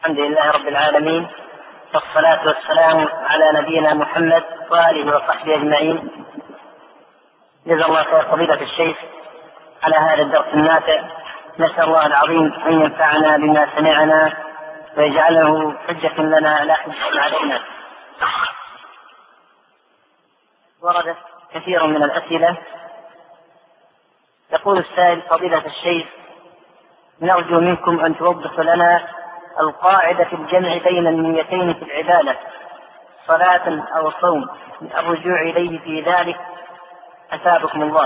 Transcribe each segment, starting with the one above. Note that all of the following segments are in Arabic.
الحمد لله رب العالمين، والصلاة والسلام على نبينا محمد وآله وصحبه أجمعين. جزا الله خير فضيلة الشيخ على هذا الدرس النافع. نسأل الله العظيم أن ينفعنا بما سمعنا ويجعله حجة لنا لا حجة علينا. ورد كثير من الأسئلة. يقول السائل: فضيلة الشيخ، نرجو منكم أن توضحوا لنا القاعدة في الجمع بين النيتين في العبادة، صلاة أو صوم، الرجوع إليه في ذلك، أثابكم الله.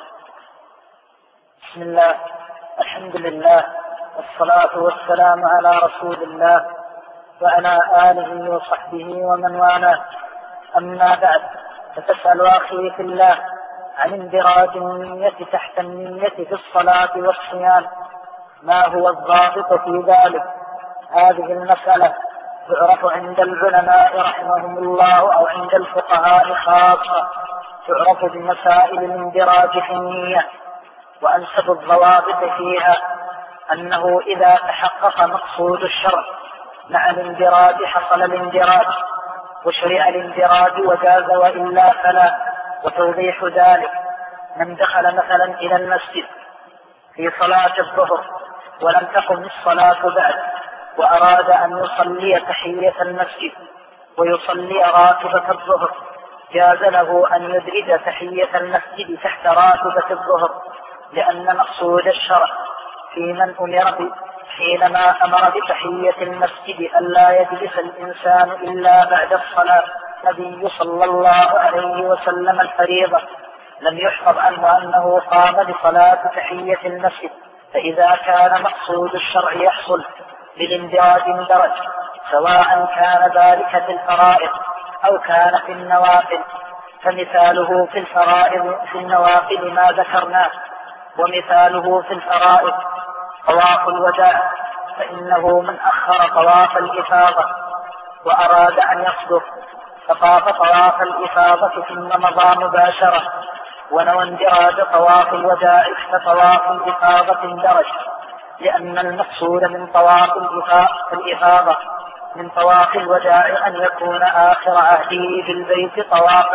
بسم الله، الحمد لله، والصلاة والسلام على رسول الله وعلى آله وصحبه ومن والاه. أما بعد، فتسأل أخي في الله عن اندراج النية تحت النية في الصلاة والصيام، ما هو الضابط في ذلك؟ هذه المسألة تعرف عند العلماء رحمهم الله أو عند الفقهاء خاصة، تعرف بمسائل الاندراج في النية. وأنسب الضوابط فيها أنه إذا تحقق مقصود الشرع مع الاندراج حصل الاندراج، وشرع الاندراج وجاز وإلا فلا. وتوضيح ذلك: من دخل مثلا إلى المسجد في صلاة الظهر ولم تقم الصلاة بعد، وأراد أن يصلي تحية المسجد ويصلي راتبة الظهر، جاز له أن يدرج تحية المسجد تحت راتبة الظهر، لأن مقصود الشرع في من حينما أمر بتحية المسجد ألا يجلس الإنسان إلا بعد الصلاة النبي صلى الله عليه وسلم الفريضة، لم يحفظ عنه أنه قام لصلاة تحية المسجد. فإذا كان مقصود الشرع يحصل بالاندراج اندرج، سواء كان ذلك في الفرائض أو كان في النوافل. فمثاله في الفرائض في النوافل ما ذكرناه، ومثاله في الفرائض طواف الوداع، فإنه من أخر طواف الإفاضة وأراد أن يصدر فطاف طواف الإفاضة ثم مضى مباشرة، ونوى اندراج طواف الوداع فطواف الإفاضة اندرج، لأن المقصود من طواف الإفاضة من طواف الوداع أن يكون آخر عهده بالبيت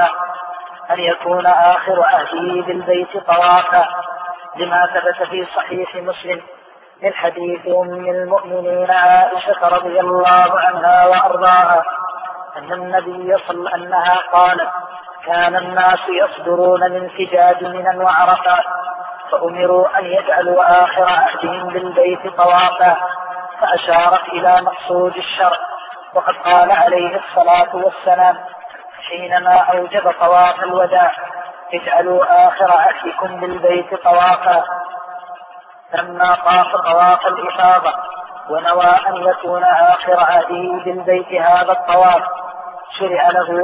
طوافا، لما ثبت في صحيح مسلم من حديث أم المؤمنين عائشة رضي الله عنها وأرضاها أن النبي صلى أنها قالت: كان الناس يصدرون من فجاج منى وعرفات، فأمروا أن يجعلوا آخر عهدهم بالبيت طوافا، فأشارت إلى مقصود الشرع. وقد قال عليه الصلاة والسلام حينما أوجب طواف الوداع: اجعلوا آخر عهدكم بالبيت طوافا. لما طاف طواف الإفاضة ونوى أن يكون آخر عهده بالبيت هذا الطواف، شرع له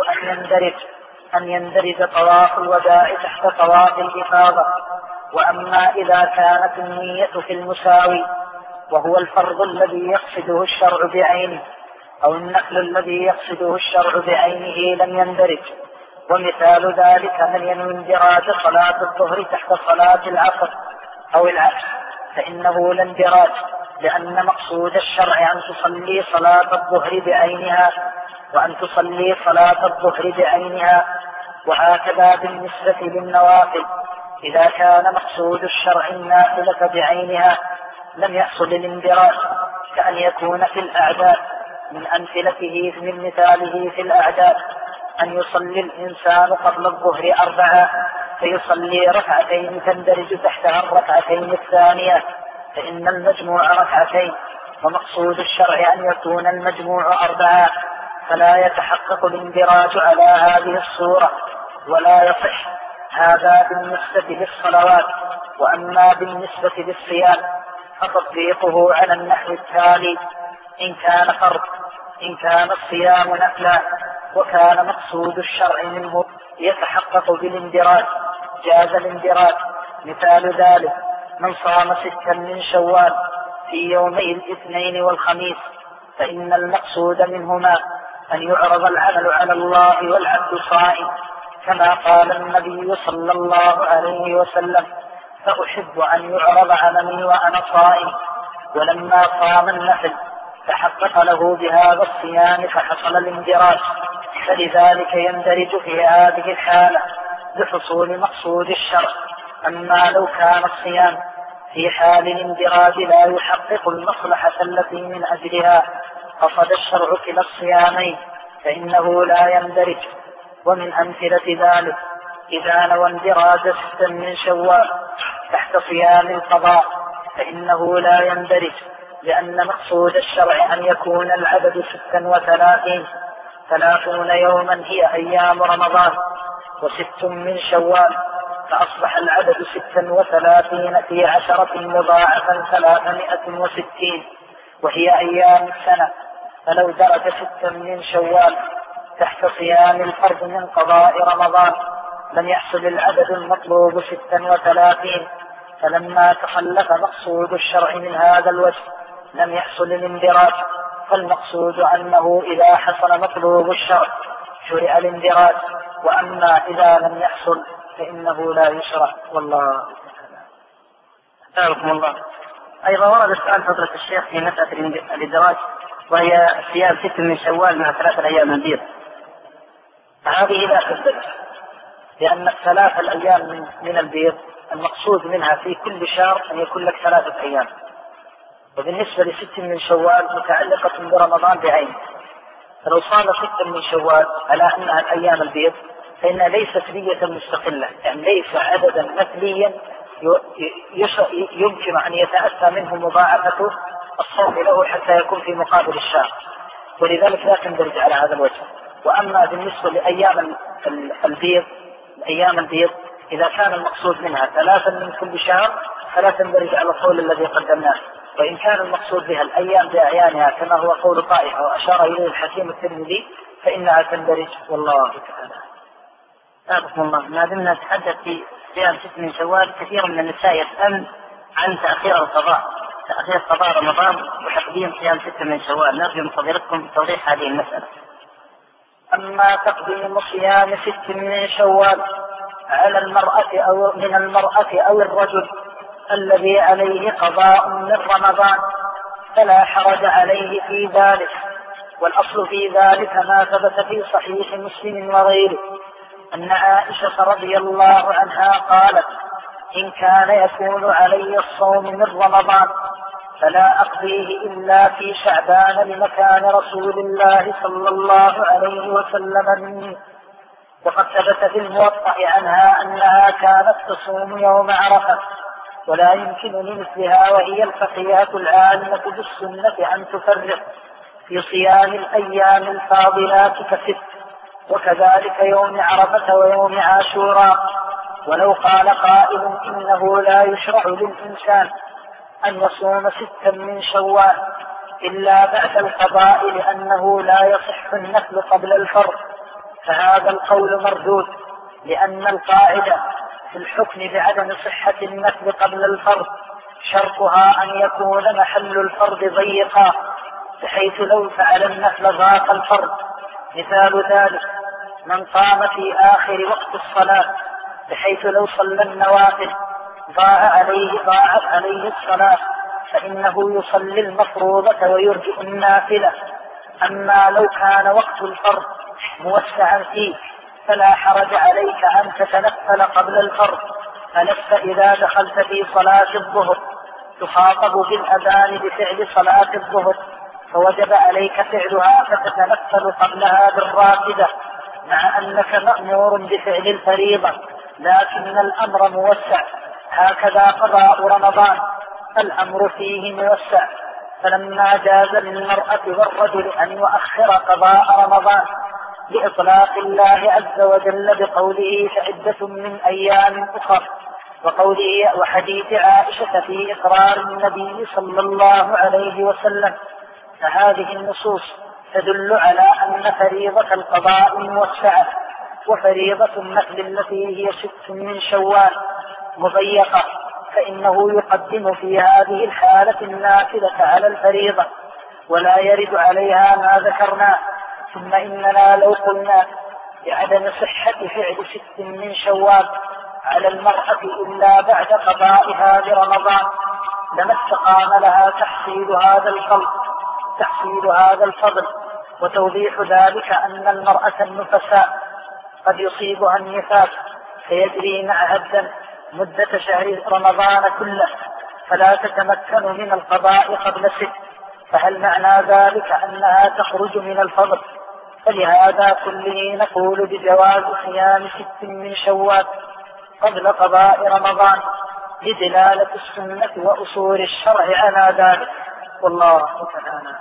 أن يندرج طواف الوداع تحت طواف الإفاضة. وأما إذا كانت النية في المساوي، وهو الفرض الذي يقصده الشرع بعينه أو النفل الذي يقصده الشرع بعينه، لم يندرج. ومثال ذلك من ينوي اندراج صلاة الظهر تحت صلاة العصر أو العكس، فإنه لا اندراج، لأن مقصود الشرع أن تصلي صلاة الظهر بعينها وأن تصلي صلاة الظهر بعينها. وهكذا بالنسبة للنوافل، إذا كان مقصود الشرع النافلة بعينها لم يحصل الاندراج، كأن يكون في الأعداد من أمثلته من مثاله في الأعداد أن يصلي الإنسان قبل الظهر 4 فيصلي ركعتين تندرج تحتها الركعتين الثانية، فإن المجموع 2، ومقصود الشرع أن يكون المجموع 4، فلا يتحقق الاندراج على هذه الصورة ولا يصح. هذا بالنسبة للصلوات. وأما بالنسبة للصيام فتطبيقه على النحو التالي: إن كان فرض، إن كان الصيام نفلا وكان مقصود الشرع منه يتحقق بالاندراج، جاز الاندراج. مثال ذلك: من صام 6 من شوال في يومي الاثنين والخميس، فإن المقصود منهما أن يعرض العمل على الله والعبد صائم، كما قال النبي صلى الله عليه وسلم: فأحب أن يعرض عملي وأنا صائم. ولما صام النفل تحقق له بهذا الصيام فحصل الاندراج، فلذلك يندرج في هذه الحالة بحصول مقصود الشرع. أما لو كان الصيام في حال الاندراج لا يحقق المصلحة التي من أجلها قصد الشرع كلا الصيامين فإنه لا يندرج. ومن أمثلة ذلك إذا نوى اندراج 6 من شوال تحت صيام القضاء فإنه لا يندرج، لأن مقصود الشرع أن يكون العدد 36، 30 يوما هي أيام رمضان، و6 من شوال فأصبح العدد 36 في 10 مضاعفا 360 وهي أيام السنة. فلو درج 6 من شوال تحت صيام الفرض من قضاء رمضان لم يحصل العدد المطلوب 36، فلما تخلف مقصود الشرع من هذا الوجه لم يحصل الاندراج. فالمقصود أنه إذا حصل مطلوب الشرع شرع الاندراج، وأما إذا لم يحصل فإنه لا يشرع. والله أعلمكم الله. أيضا ورد سؤال فضيلة الشيخ في مسألة الإدراج، وهي صيام 6 من شوال مع 3 أيام البيض. هذه لا تدرج، لأن 3 الأيام من البيض المقصود منها في كل شهر أن يكون لك 3 أيام، وبالنسبة ل6 من شوال متعلقة برمضان بعينه. فلو صام 6 من شوال على أنها الأيام البيض فإنها ليست نية مستقلة، يعني ليس عددا مثليا يمكن أن يتأتى منه مضاعفة الصوم له حتى يكون في مقابل الشهر، ولذلك لا تندرج على هذا الوجه. وأما بالنسبة لأيام البيض إذا كان المقصود منها 3 من كل شهر فلا تندرج على القول الذي قدمناه، وإن كان المقصود بها الأيام بأعيانها كما هو قول طائفة وأشار إليه الحكيم الترمذي فإنها تندرج. والله تعالى أعلمكم الله. ما دمنا نتحدث في صيام 6 من شوال، كثير من النساء يسأل عن تأخير قضاء رمضان وتقديم صيام 6 من شوال، نرجو من فضيلتكم توضيح هذه المسألة. أما تقديم صيام 6 من شوال على المرأة أو من المرأة أو الرجل الذي عليه قضاء من رمضان فلا حرج عليه في ذلك، والأصل في ذلك ما ثبت في صحيح مسلم وغيره أن عائشة رضي الله عنها قالت: إن كان يكون علي الصوم من رمضان فلا أقضيه إلا في شعبان لمكان رسول الله صلى الله عليه وسلم مني. وقد ثبت في الموطأ عنها أنها كانت تصوم يوم عرفة، ولا يمكن لمثلها وهي الفقيهة العالمة بالسنة أن تفرق في صيام الأيام الفاضلات ك6، وكذلك يوم عرفة ويوم عاشوراء. ولو قال قائل إنه لا يشرع للإنسان أن يصوم 6 من شوال إلا بعد القضاء لأنه لا يصح النفل قبل الفرض، فهذا القول مردود، لأن القاعدة في الحكم بعدم صحة النفل قبل الفرض شرطها أن يكون محل الفرض ضيقا بحيث لو فعل النفل ضاق الفرض. مثال ذلك من قام في آخر وقت الصلاة بحيث لو صلى النوافل ضاعت عليه الصلاة فإنه يصلي المفروضة ويرجئ النافلة. أما لو كان وقت الفرض موسعا فيه فلا حرج عليك أن تتنفل قبل الفرض، فلست إذا دخلت في صلاة الظهر تخاطب بالأذان بفعل صلاة الظهر فوجب عليك فعلها فتتنفل قبلها بالراتبة، مع أنك مأمور بفعل الفريضة لكن الأمر موسع. هكذا قضاء رمضان الأمر فيه موسع، فلما جاز للمرأة والرجل أن يؤخر قضاء رمضان لإطلاق الله عز وجل بقوله فعدة من أيام أخر، وقوله وحديث عائشة في إقرار النبي صلى الله عليه وسلم، فهذه النصوص تدل على أن فريضة القضاء موسعة، وفريضة النفل التي هي 6 من شوال مضيقة، فإنه يقدم في هذه الحالة النافلة على الفريضة ولا يرد عليها ما ذكرنا. ثم إننا لو قلنا بعدم صحة فعل 6 من شوال على المرأة إلا بعد قضائها برمضان لما استقام لها تحصيل هذا الخلق، تحصيل هذا الفضل وتوضيح ذلك أن المرأة النفساء قد يصيبها النفاس فيجري معها الدم مدة شهر رمضان كله فلا تتمكن من القضاء قبل 6، فهل معنى ذلك أنها تخرج من الفضل؟ فلهذا كله نقول بجواز صيام 6 من شوال قبل قضاء رمضان لدلالة السنة وأصول الشرع على ذلك، والله تعالى.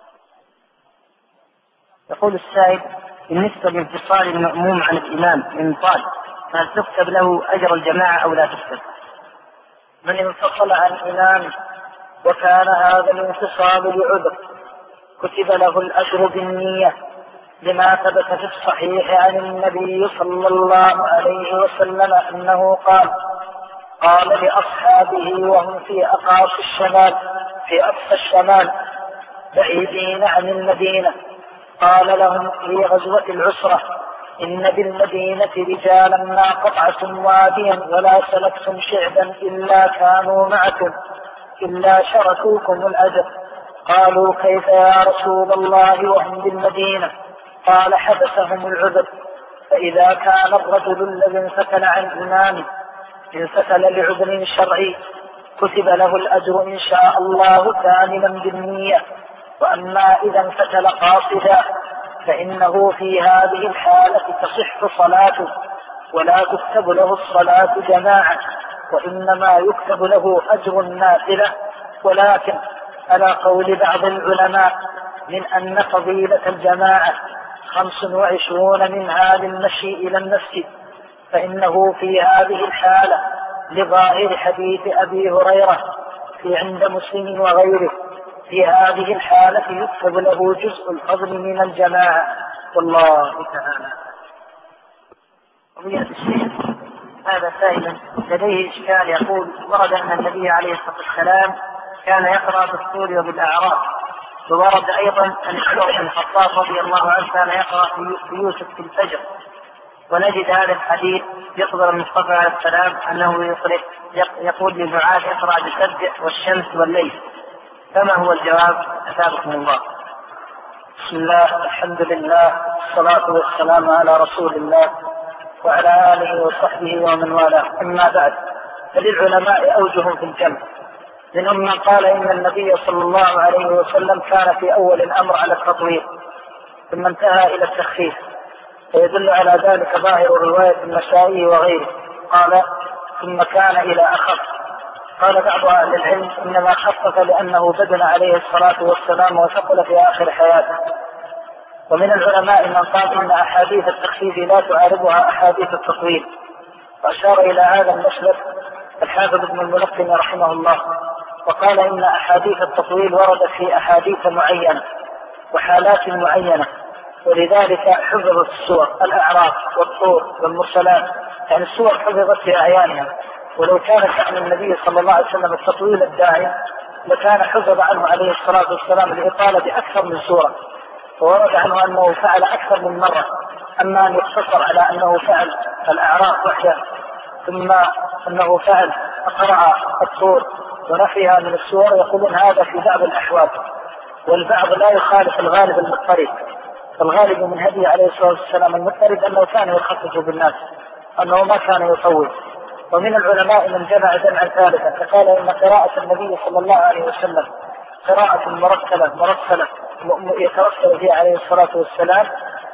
يقول السائل: بالنسبة لانفصال المأموم عن الإمام انفصال، هل تكتب له أجر الجماعة أو لا تكتب؟ من انفصل عن الإمام وكان هذا الانفصال لعذر كتب له الأجر بالنية، لما ثبت في الصحيح عن النبي صلى الله عليه وسلم أنه قال لأصحابه وهم في أقصى الشمال بعيدين عن المدينة، قال لهم في غزوة العسرة: إن بالمدينة رجالا ما قطعتم واديا ولا سلكتم شعبا إلا كانوا معكم إلا شركوكم الأجر. قالوا: كيف يا رسول الله وهم بالمدينة؟ قال: حبسهم العذر. فإذا كان الرجل الذي انفتل عن إمامه انفتل لعذر شرعي كتب له الأجر إن شاء الله كاملا بالنية، وأما إذا انفتل قاصدا فإنه في هذه الحالة تصح صلاته ولا تكتب له الصلاة جماعة، وإنما يكتب له أجر النافلة، ولكن على قول بعض العلماء من أن فضيلة الجماعة 25 منها للمشي إلى المسجد، فإنه في هذه الحالة لظاهر حديث أبي هريرة في عند مسلم وغيره في هذه الحالة يكتب له جزء الفضل من الجماعة، والله تعالى. قضية الشيخ هذا سائل لديه إشكال، يقول: ورد أن النبي عليه الصلاة والسلام كان يقرأ بالطور وبالأعراف، وورد أيضا أن عمر بن الخطاب رضي الله عنه كان يقرأ في يوسف في الفجر، ونجد هذا الحديث يخبر المصطفى عليه السلام أنه يقول للدعاة: اقرأ بسبح والشمس والليل. فما هو الجواب؟ أثابكم الله. بسم الله، الحمد لله، والصلاة والسلام على رسول الله وعلى آله وصحبه ومن والاه، أما بعد، فللعلماء أوجه في الجمع، منهم من قال إن النبي صلى الله عليه وسلم كان في أول الأمر على التطويل ثم انتهى إلى التخفيف، ويدل على ذلك ظاهر رواية النسائي وغيره، قال ثم كان إلى أخف. قال بعض أهل العلم إنما خفف لأنه بدن عليه الصلاة والسلام وثقل في آخر حياته. ومن العلماء من قال إن أحاديث التخفيف لا تعارضها أحاديث التطويل، وأشار إلى هذا المسلك الحافظ ابن الملقن رحمه الله، وقال إن أحاديث التطويل وردت في أحاديث معينة وحالات معينة، ولذلك حفظت السور الأعراف والطور والمرسلات، يعني السور حفظت في أعيانها، ولو كان شأن النبي صلى الله عليه وسلم التطويل الدائم لكان حفظ عنه عليه الصلاة والسلام الإطالة بأكثر من سورة، وورد عنه أنه فعل أكثر من مرة. أما أن يقتصر على أنه فعل الأعراف وحده ثم أنه فعل قرأ الطور ونفيها من السور، يقولون هذا في بعض الأحوال، والبعض لا يخالف الغالب المضطرب. الغالب من هدي عليه الصلاة والسلام المضطرب أنه كان يخفف بالناس، أنه ما كان يطول. ومن العلماء من جمع جمعا ثالثا فقال إن قراءة النبي صلى الله عليه وسلم قراءة مرسلة يترسل فيها عليه الصلاة والسلام،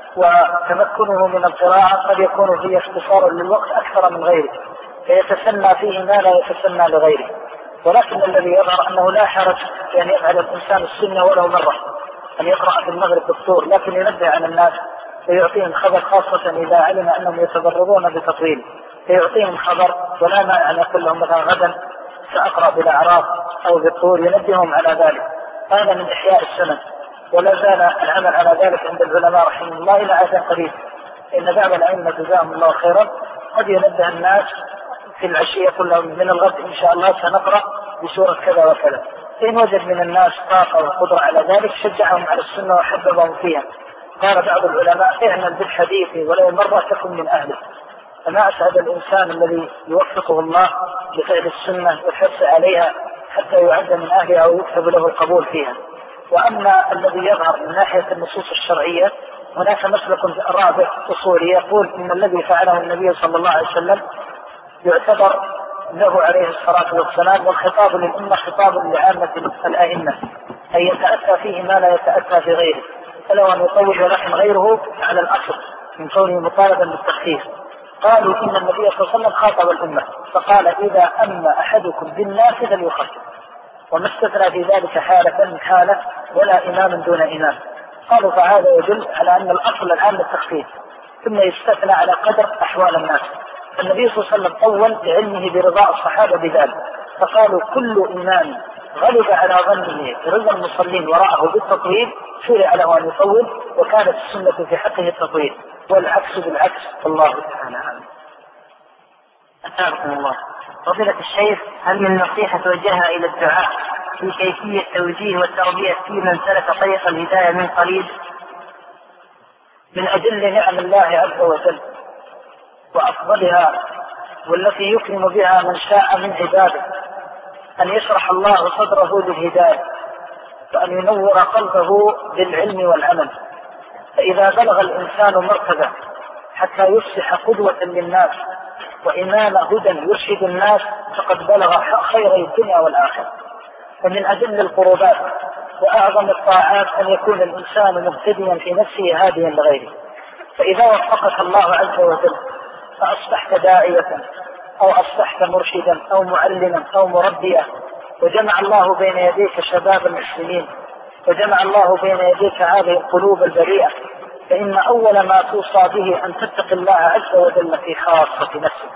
وتمكنه من القراءة قد يكون فيه اختصار للوقت أكثر من غيره، فيتسنى فيه ما لا يتسنى لغيره. ولكن الذي يظهر أنه لا حرج في أن يفعل الإنسان السنة ولو مرة، أن يقرأ في المغرب بالطور، لكن ينبه عن الناس ويعطيهم خبر، خاصة إذا علم أنهم يتضررون بتطويل، فيعطيهم خبر ولا مانع أن يقول لهم مثلا غدا سأقرأ بالأعراف أو بالطور، ينبههم على ذلك. هذا من إحياء السنة، ولا زال العمل على ذلك عند العلماء رحمه الله إلى عهد قريب. إن بعض الأئمة جزاهم الله خيرا قد ينبه الناس في العشية، يقول لهم من الغد إن شاء الله سنقرأ بسورة كذا وكذا. إن وجد من الناس طاقة وقدرة على ذلك شجعهم على السنة وحببهم فيها. قال بعض العلماء: اعمل بالحديث ولو مرة تكن من أهله. فما أسعد الإنسان الذي يوفقه الله لفعل السنة والحرص عليها حتى يعد من أهلها أو يكتب له القبول فيها. وأما الذي يظهر من ناحية النصوص الشرعية هناك مسلك رابع أصولي يقول إن الذي فعله النبي صلى الله عليه وسلم يعتبر له عليه الصلاة والسلام، والخطاب للأمة خطاب لعامة الأئمة، أي يتأتى فيه ما لا يتأتى في غيره، فلو أن يطول ولكن غيره على الأصل من كونه مطالبا بالتخفيف. قالوا إن النبي صلى الله عليه وسلم خاطب الأمة فقال إذا أما أحدكم بالناس فليخفف، وما استثنى في ذلك حالة من حالة ولا إمام دون إمام. قالوا فهذا يدل على أن الأصل العام التخفيف، ثم يستثنى على قدر أحوال الناس. النبي صلى الله عليه وسلم أول لعلمه برضاء الصحابة بذلك، فقالوا كل إمام غلب على ظنه رضا المصلين وراءه بالتطويل شرع له أن يطول، وكانت السنة في حقه التطويل، والعكس بالعكس. الله تعالى أعلم. أثابكم الله. فضيلة الشيخ، هل من نصيحة توجهها إلى الدعاء في كيفية توجيه والتربية في من سلك طريق الهداية من قريب؟ من أجل نعم الله عز وجل وأفضلها والتي يكرم بها من شاء من عباده أن يشرح الله صدره للهداية، وأن ينور قلبه بالعلم والعمل. فإذا بلغ الإنسان مرتبة حتى يصبح قدوة للناس وإمام هدى يرشد الناس فقد بلغ خير الدنيا والآخرة. فمن أجل القربات وأعظم الطاعات أن يكون الإنسان مهتديا في نفسه هاديا لغيره. فإذا وفقك الله عز وجل فأصبحت داعية أو أصبحت مرشدا أو معلما أو مربيا، وجمع الله بين يديك شباب المسلمين، وجمع الله بين يديك هذه القلوب البريئة، فإن أول ما توصى به أن تتقي الله عز وجل في خاصة نفسك.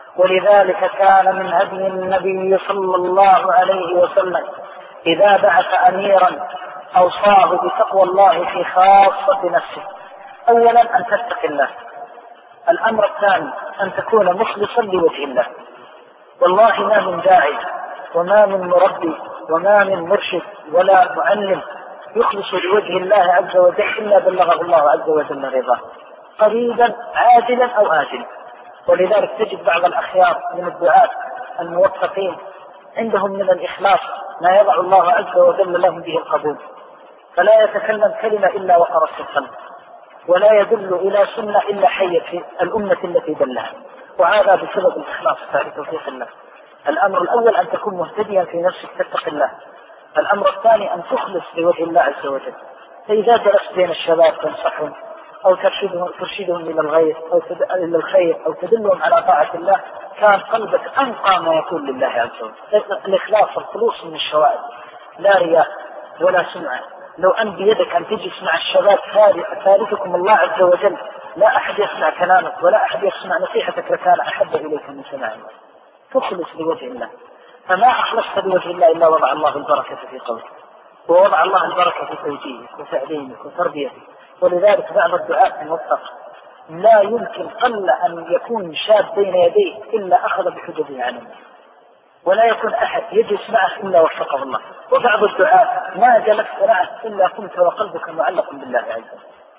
ولذلك كان من هدي النبي صلى الله عليه وسلم إذا بعث أميرا أوصاه بتقوى الله في خاصة نفسه. أولا أن تتقي الله. الأمر الثاني أن تكون مخلصا لوجه الله. والله ما من داعي وما من مربي وما من مرشد ولا معلم يخلص لوجه الله عز وجل إلا بلغه الله عز وجل رضاه، قريبا عاجلا أو آجلا. ولذلك تجد بعض الأخيار من الدعاة الموفقين عندهم من الإخلاص ما يضع الله عز وجل لهم به القبول، فلا يتكلم كلمة إلا وقرت في القلب، ولا يدل إلى سنة إلا حيت في الأمة التي دلها، وهذا بسبب الإخلاص في توفيق الله. الأمر الأول أن تكون مهتديا في نفسك تتقي الله. الأمر الثاني أن تخلص لوجه الله عز وجل. فإذا جلست بين الشباب تنصحهم أو ترشدهم إلى الغير أو إلى الخير أو تدلهم على طاعة الله، كان قلبك أنقى ما يكون لله عز وجل. الإخلاص الخلوص من الشوائب، لا رياء ولا سمعة. لو أن بيدك أن تجلس مع الشباب ثالثكم الله عز وجل، لا أحد يسمع كلامك ولا أحد يسمع نصيحتك لكان أحب إليك من سماعك. تخلص لوجه الله. فما أخلصت لوجه الله إلا وضع الله البركة في قولك، ووضع الله البركة في توجيهك وتعليمك وتربيتك. ولذلك بعض الدعاء الموفق لا يمكن قل أن يكون شاب بين يديه إلا أخذ بحجبه عنه، ولا يكون أحد يجلس معه إلا وفقه الله. وبعض الدعاء ما جلست معه إلا كنت وقلبك معلق بالله عز وجل.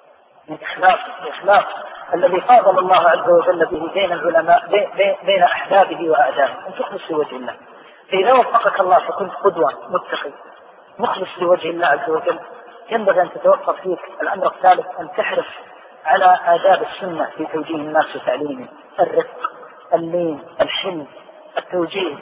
من إخلاص الذي فاضل الله عز وجل به بين العلماء بين أحبابه وأعدائه، أن تخلص لوجه الله. فإذا وفقك الله فكنت قدوة متقي مخلص لوجه الله عز وجل. ينبغي أن تتوفر فيك الأمر الثالث، أن تحرص على آداب السنة في توجيه الناس وتعليمهم، الرفق، اللين، الحلم، التوجيه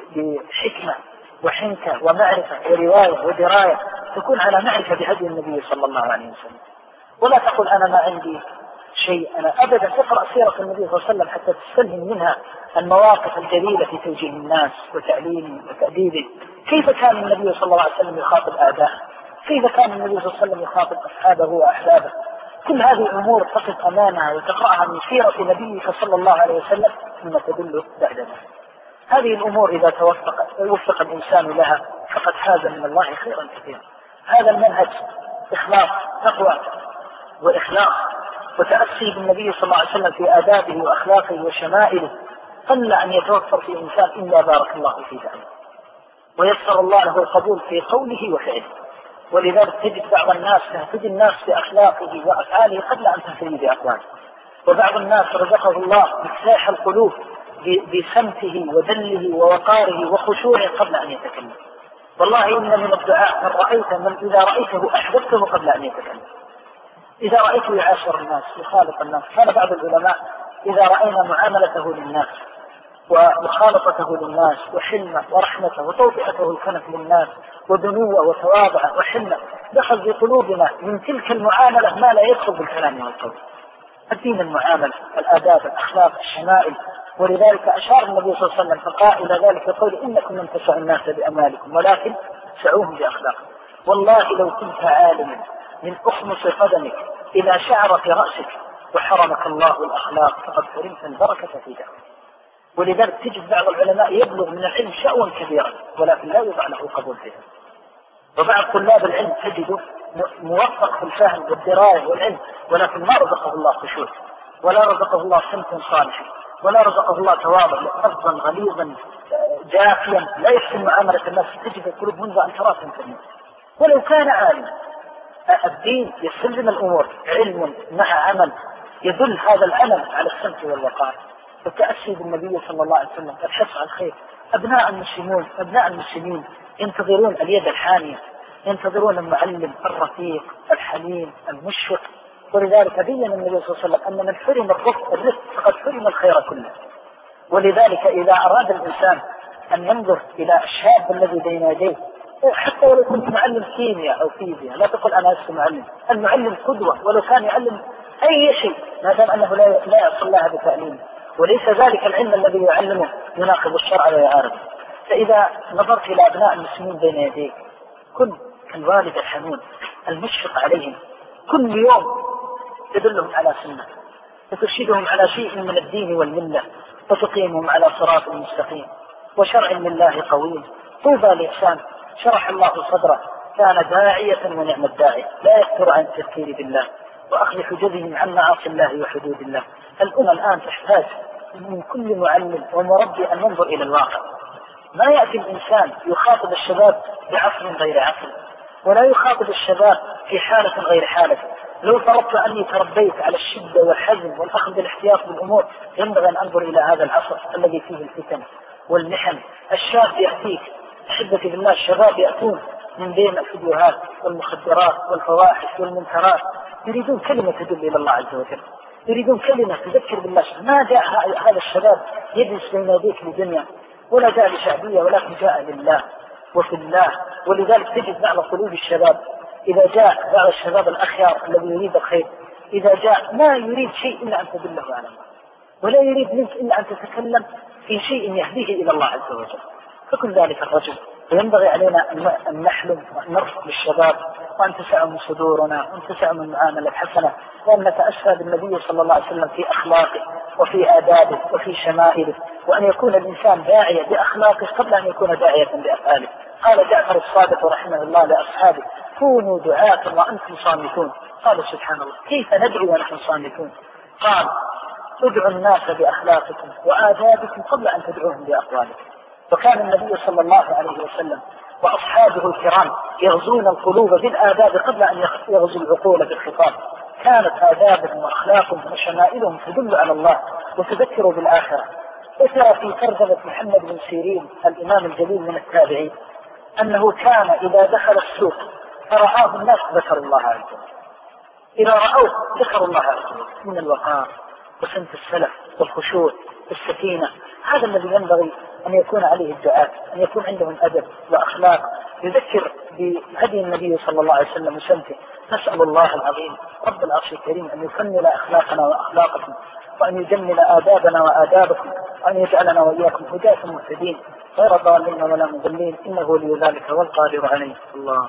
بحكمة وحنكة ومعرفة ورواية ودراية، تكون على معرفة بهدي النبي صلى الله عليه وسلم. ولا تقول أنا ما عندي شيء، أنا أبدا. تقرأ سيرة النبي صلى الله عليه وسلم حتى تستلهم منها المواقف الجليلة في توجيه الناس وتعليمهم وتأديبهم. كيف كان النبي صلى الله عليه وسلم يخاطب أعداءه، كيف كان النبي صلى الله عليه وسلم يخاطب أصحابه وأحبابه. كل هذه الأمور تقف أمامها وتقرأها من سيرة نبيك صلى الله عليه وسلم ثم تدل بعد ذلك. هذه الأمور إذا وفق الإنسان لها فقد حاز من الله خيرا كثيرا. هذا المنهج إخلاص تقوى وإخلاص وتأسي بالنبي صلى الله عليه وسلم في آدابه وأخلاقه وشمائله، قل أن يتوفر في إنسان إلا بارك الله في ذلك ويسر الله له القبول في قوله وفعله. ولذلك تجد بعض الناس تهتدي الناس بأخلاقه وأفعاله قبل أن تهتدي بأقواله، وبعض الناس رزقه الله مفتاح القلوب بسمته ودله ووقاره وخشوعه قبل أن يتكلم. والله إن من الدعاء من إذا رأيته أحببته قبل أن يتكلم، إذا رأيته يعاشر الناس يخالط الناس. كان بعض العلماء إذا رأينا معاملته للناس ومخالطته للناس وحلمه ورحمته وتوطئته الكنف للناس ودنوه وتواضعه وحلمه دخل في قلوبنا من تلك المعاملة ما لا يدخل بالكلام والقول. الدين المعاملة، الآداب، الأخلاق، الشمائل. ولذلك أشار النبي صلى الله عليه وسلم فقال إلى ذلك يقول إنكم لن تسعوا الناس بأموالكم ولكن سعوهم بأخلاقكم. والله لو كنت عالما من أخمص قدمك إلى شعرة رأسك وحرمك الله الأخلاق فقد حرمت البركة في ذلك. ولذلك تجد بعض العلماء يبلغ من العلم شأوا كبيرا ولكن لا يوضع له قبول فيه. وبعض طلاب العلم تجده موفق في الفهم والدراية والعلم ولكن ما رزقه الله خشوع ولا رزقه الله سمت صالح ولا رزقه الله تواضع لفظا غليظا جافيا لا يحسن معاملة الناس. تجد القلوب منذ أن ترى تنتهي. ولو كان عالم الدين يسلم الأمور علم مع عمل يدل هذا العمل على السمت والوقار والتأسي بالنبي صلى الله عليه وسلم الحرص على الخير. أبناء المسلمين ينتظرون اليد الحانية، ينتظرون المعلم الرفيق الحليم المشفق. ولذلك بين النبي صلى الله عليه وسلم أن من حرم الرفق فقد حرم الخير كله. ولذلك إذا أراد الإنسان أن ينظر إلى الشاب الذي بين يديه حتى ولو كنت معلم كيمياء أو فيزياء لا تقل أنا لست معلم. المعلم قدوة ولو كان يعلم أي شيء ما دام أنه لا يعصي الله بتعليمه وليس ذلك العلم الذي يعلمه يناقض الشرع ويعارضه. فإذا نظرت إلى أبناء المسلمين بين يديك كن كالوالد الحنون المشفق عليهم كل يوم تدلهم على سنة وترشدهم على شيء من الدين والملة وتقيمهم على صراط مستقيم وشرع لله قويم. طوبى لإحسان شرح الله صدره كان داعية ونعم الداعي لا يكثر عن التذكير بالله وأخذ حجبهم عن معاصي الله وحدود الله. الأمة الآن تحتاج من كل معلم ومربي أن ينظر إلى الواقع. ما يأتي الإنسان يخاطب الشباب بعصر غير عصر ولا يخاطب الشباب في حالة غير حالة. لو فرضت أني تربيت على الشدة والحزم والأخذ بالاحتياط بالأمور ينبغي أن أنظر إلى هذا العصر الذي فيه الفتن والمحن. الشاب يأتيك أحبتي بالله الشباب يأتون من بين الفيديوهات والمخدرات والفواحش والمنكرات يريدون كلمة تدل إلى الله عز وجل، يريدون كلمة تذكر بالله. ما جاء هذا الشباب يجلس بين يديك لدنيا ولا جاء لشعبية ولكن جاء لله وفي الله. ولذلك تجد بعض قلوب الشباب إذا جاء بعض الشباب الأخيار الذي يريد الخير إذا جاء ما يريد شيء إلا أن تدله على الله ولا يريد منك إلا أن تتكلم في شيء يهديه إلى الله عز وجل. فكن ذلك الرجل. وينبغي علينا أن نحلم وأن نرفق بالشباب وأن تسعهم صدورنا وأن تسعهم المعاملة الحسنة وأن نتأسى بالنبي صلى الله عليه وسلم في أخلاقه وفي آدابه وفي شمائله وأن يكون الإنسان داعية بأخلاقه قبل أن يكون داعية بأفعاله. قال جعفر الصادق رحمه الله لأصحابه كونوا دعاة وأنتم صامتون. قال سبحان الله كيف ندعو ونحن صامتون؟ قال ادعوا الناس بأخلاقكم وآدابكم قبل أن تدعوهم بأقوالكم. وكان النبي صلى الله عليه وسلم وأصحابه الكرام يغزون القلوب بالآداب قبل أن يغزوا العقول بالخطاب. كانت آدابهم وأخلاقهم وشمائلهم تدل على الله وتذكر بالآخرة. أتى في ترجمة محمد بن سيرين الإمام الجليل من التابعين أنه كان إذا دخل السوق فرآه الناس ذكروا الله عز وجل. إذا رأوه ذكروا الله عز وجل من الوقار وسمت السلف والخشوع والسكينة. هذا الذي ينبغي أن يكون عليه الدعاة، أن يكون عندهم أدب وأخلاق يذكر بهدي النبي صلى الله عليه وسلم وسمته. نسأل الله العظيم رب العرش الكريم أن يكمل أخلاقنا وأخلاقكم وأن يجمل آدابنا وآدابكم وأن يجعلنا وإياكم هداة مهتدين غير ضالين ولا مضلين إنه ولي ذلك والقادر عليه. الله.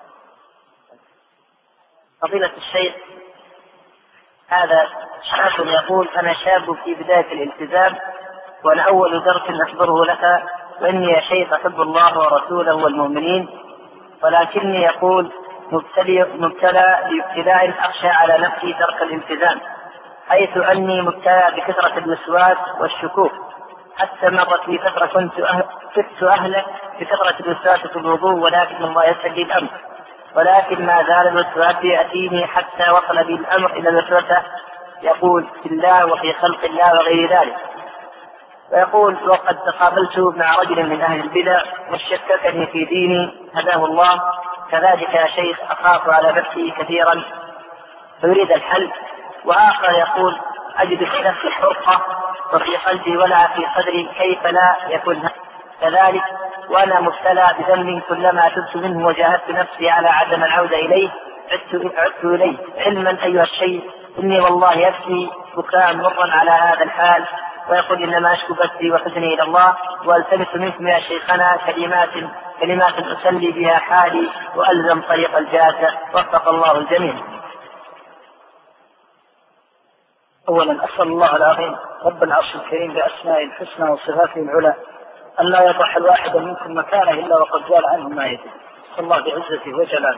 فضيلة الشيخ هذا شاب يقول أنا شاب في بداية الالتزام والأول درس أحضره لك وإني يا شيخ أحب الله ورسوله والمؤمنين ولكني يقول مبتلى بابتلاء أخشى على نفسي ترك الالتزام حيث أني مبتلى بكثرة الوسواس والشكوك حتى مرت لي فترة كنت أهلك بكثرة الوسواس في الوضوء ولكن الله يسهل لي الأمر ولكن ما زال الوسواس يأتيني حتى وصل بي الأمر إلى الوسوسة يقول في الله وفي خلق الله وغير ذلك. ويقول: وقد تقابلت مع رجل من أهل البدع وشككني في ديني هداه الله، كذلك يا شيخ أخاف على نفسي كثيرا فيريد الحل. وآخر يقول: أجد في نفسي حرقة وفي قلبي ولع في صدري، كيف لا يكون كذلك وأنا مبتلى بذنب كلما تبت منه وجاهدت نفسي على عدم العودة إليه عدت إليه، علما أيها الشيخ إني والله يبكي بكاء مرا على هذا الحال، ويقول: إنما أشكو بثي وحزني إلى الله، والتمس منكم يا شيخنا كلمات أسلي بها حالي وألزم طريق الجادة، وفق الله الجميع. أولا أسأل الله العظيم رب العرش الكريم بأسمائه الحسنى وصفاته العلى أن لا يطرح الواحد منكم مكانه إلا وقد زال عنه ما يدري، الله بعزته وجلاله.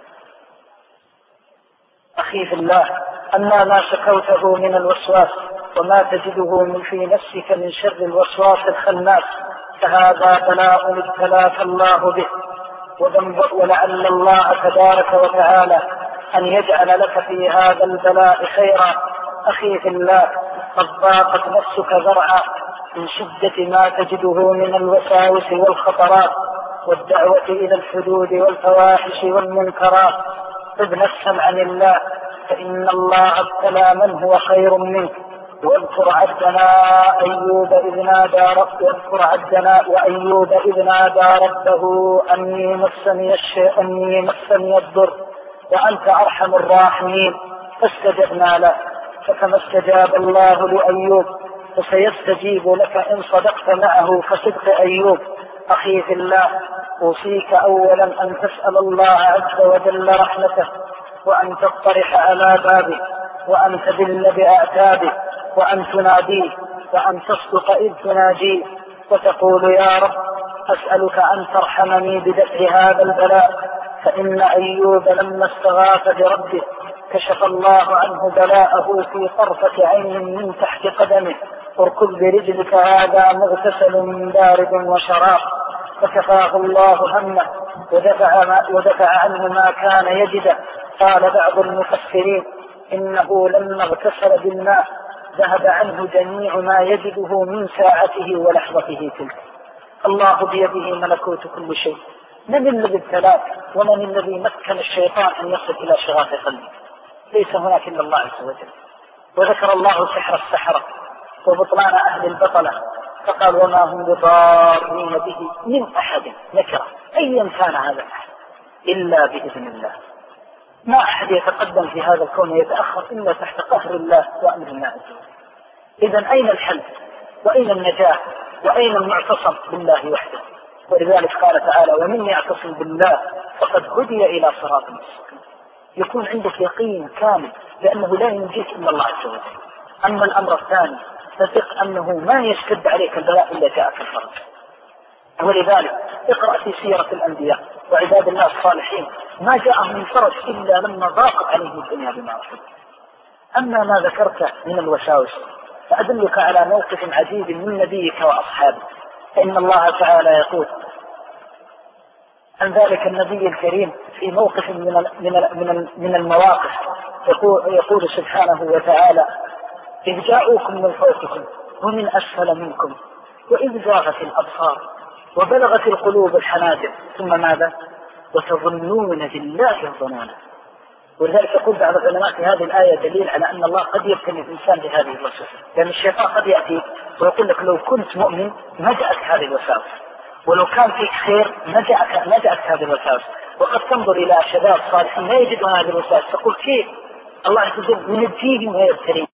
أخي في الله، أما ما شكوته من الوسواس وما تجده في نفسك من شر الوسواس الخناس فهذا بلاء ابتلاك الله به، ولعل الله تبارك وتعالى أن يجعل لك في هذا البلاء خيرا. أخي في الله، قد ضاقت نفسك ذرعا من شدة ما تجده من الوساوس والخطرات والدعوة إلى الحدود والفواحش والمنكرات. خذ نفسا عن الله، فإن الله ابتلى من هو خير منك. واذكر عبدنا أيوب إذ نادى ربه أني مسني الضر وأنت أرحم الراحمين، فاستجبنا له. فكما استجاب الله لأيوب فسيستجيب لك إن صدقت معه كصدق أيوب. أخي في الله، أوصيك أولا أن تسأل الله عز وجل رحمته، وأن تقترح على بابه، وأن تذل بأعتابه، وأن تناديه، وأن تصدق إذ تناجيه، وتقول: يا رب أسألك أن ترحمني بدفع هذا البلاء. فإن أيوب لما استغاث بربه كشف الله عنه بلاءه في طرفة عين من تحت قدمه: اركض برجلك هذا مغتسل من بارد وشراب. فكفاه الله همه ودفع عنه ما كان يجده. قال بعض المفسرين: إنه لما اغتسل بالماء ذهب عنه جميع ما يجده من ساعته ولحظته تلك. الله بيده ملكوت كل شيء. من الذي ابتلاك؟ ومن الذي مكن الشيطان أن يصل إلى شغاف قلبه؟ ليس هناك إلا الله عز وجل. وذكر الله سحر السحرة وبطلان أهل البطلة فقال: وما هم بضارين به من أحد نكرة، أيا كان هذا الأحد، إلا بإذن الله. ما أحد يتقدم في هذا الكون يتأخر إلا تحت قهر الله وأمر الله عز وجل. إذن أين الحل وأين النجاة وأين المعتصم بالله وحده؟ ولذلك قال تعالى: ومن يعتصم بالله فقد هدي إلى صراط مستقيم. يكون عندك يقين كامل لأنه لا ينجيك إلا الله عز وجل. أما الأمر الثاني فثق أنه ما يشتد عليك البلاء إلا جاءك الفرج. ولذلك اقرأ في سيرة الأنبياء وعباد الله الصالحين، ما جاءهم الفرج إلا لما ضاقت عليهم الدنيا بما رحمت. أما ما ذكرت من الوساوس فأدلك على موقف عجيب من نبيك وأصحابه. فإن الله تعالى يقول عن ذلك النبي الكريم في موقف من المواقف، يقول سبحانه وتعالى: إذ جاءوكم من فوقكم ومن أسفل منكم وإذ زاغت الأبصار وبلغت القلوب الحناجر ثم ماذا؟ وتظنون بالله الظنونا. ولذلك يقول بعض العلماء في هذه الآية دليل على أن الله قد يبتلي الإنسان بهذه الوسوسة، لأن الشيطان قد يأتي ويقول لك: لو كنت مؤمن ما جاءك هذه الوساوس، ولو كان فيك خير ما جاءك هذه الوساوس. وقد تنظر إلى شباب صالحين لا يجدون هذه الوساوس تقول: كيف الله عز وجل ينجيهم ويبتليهم؟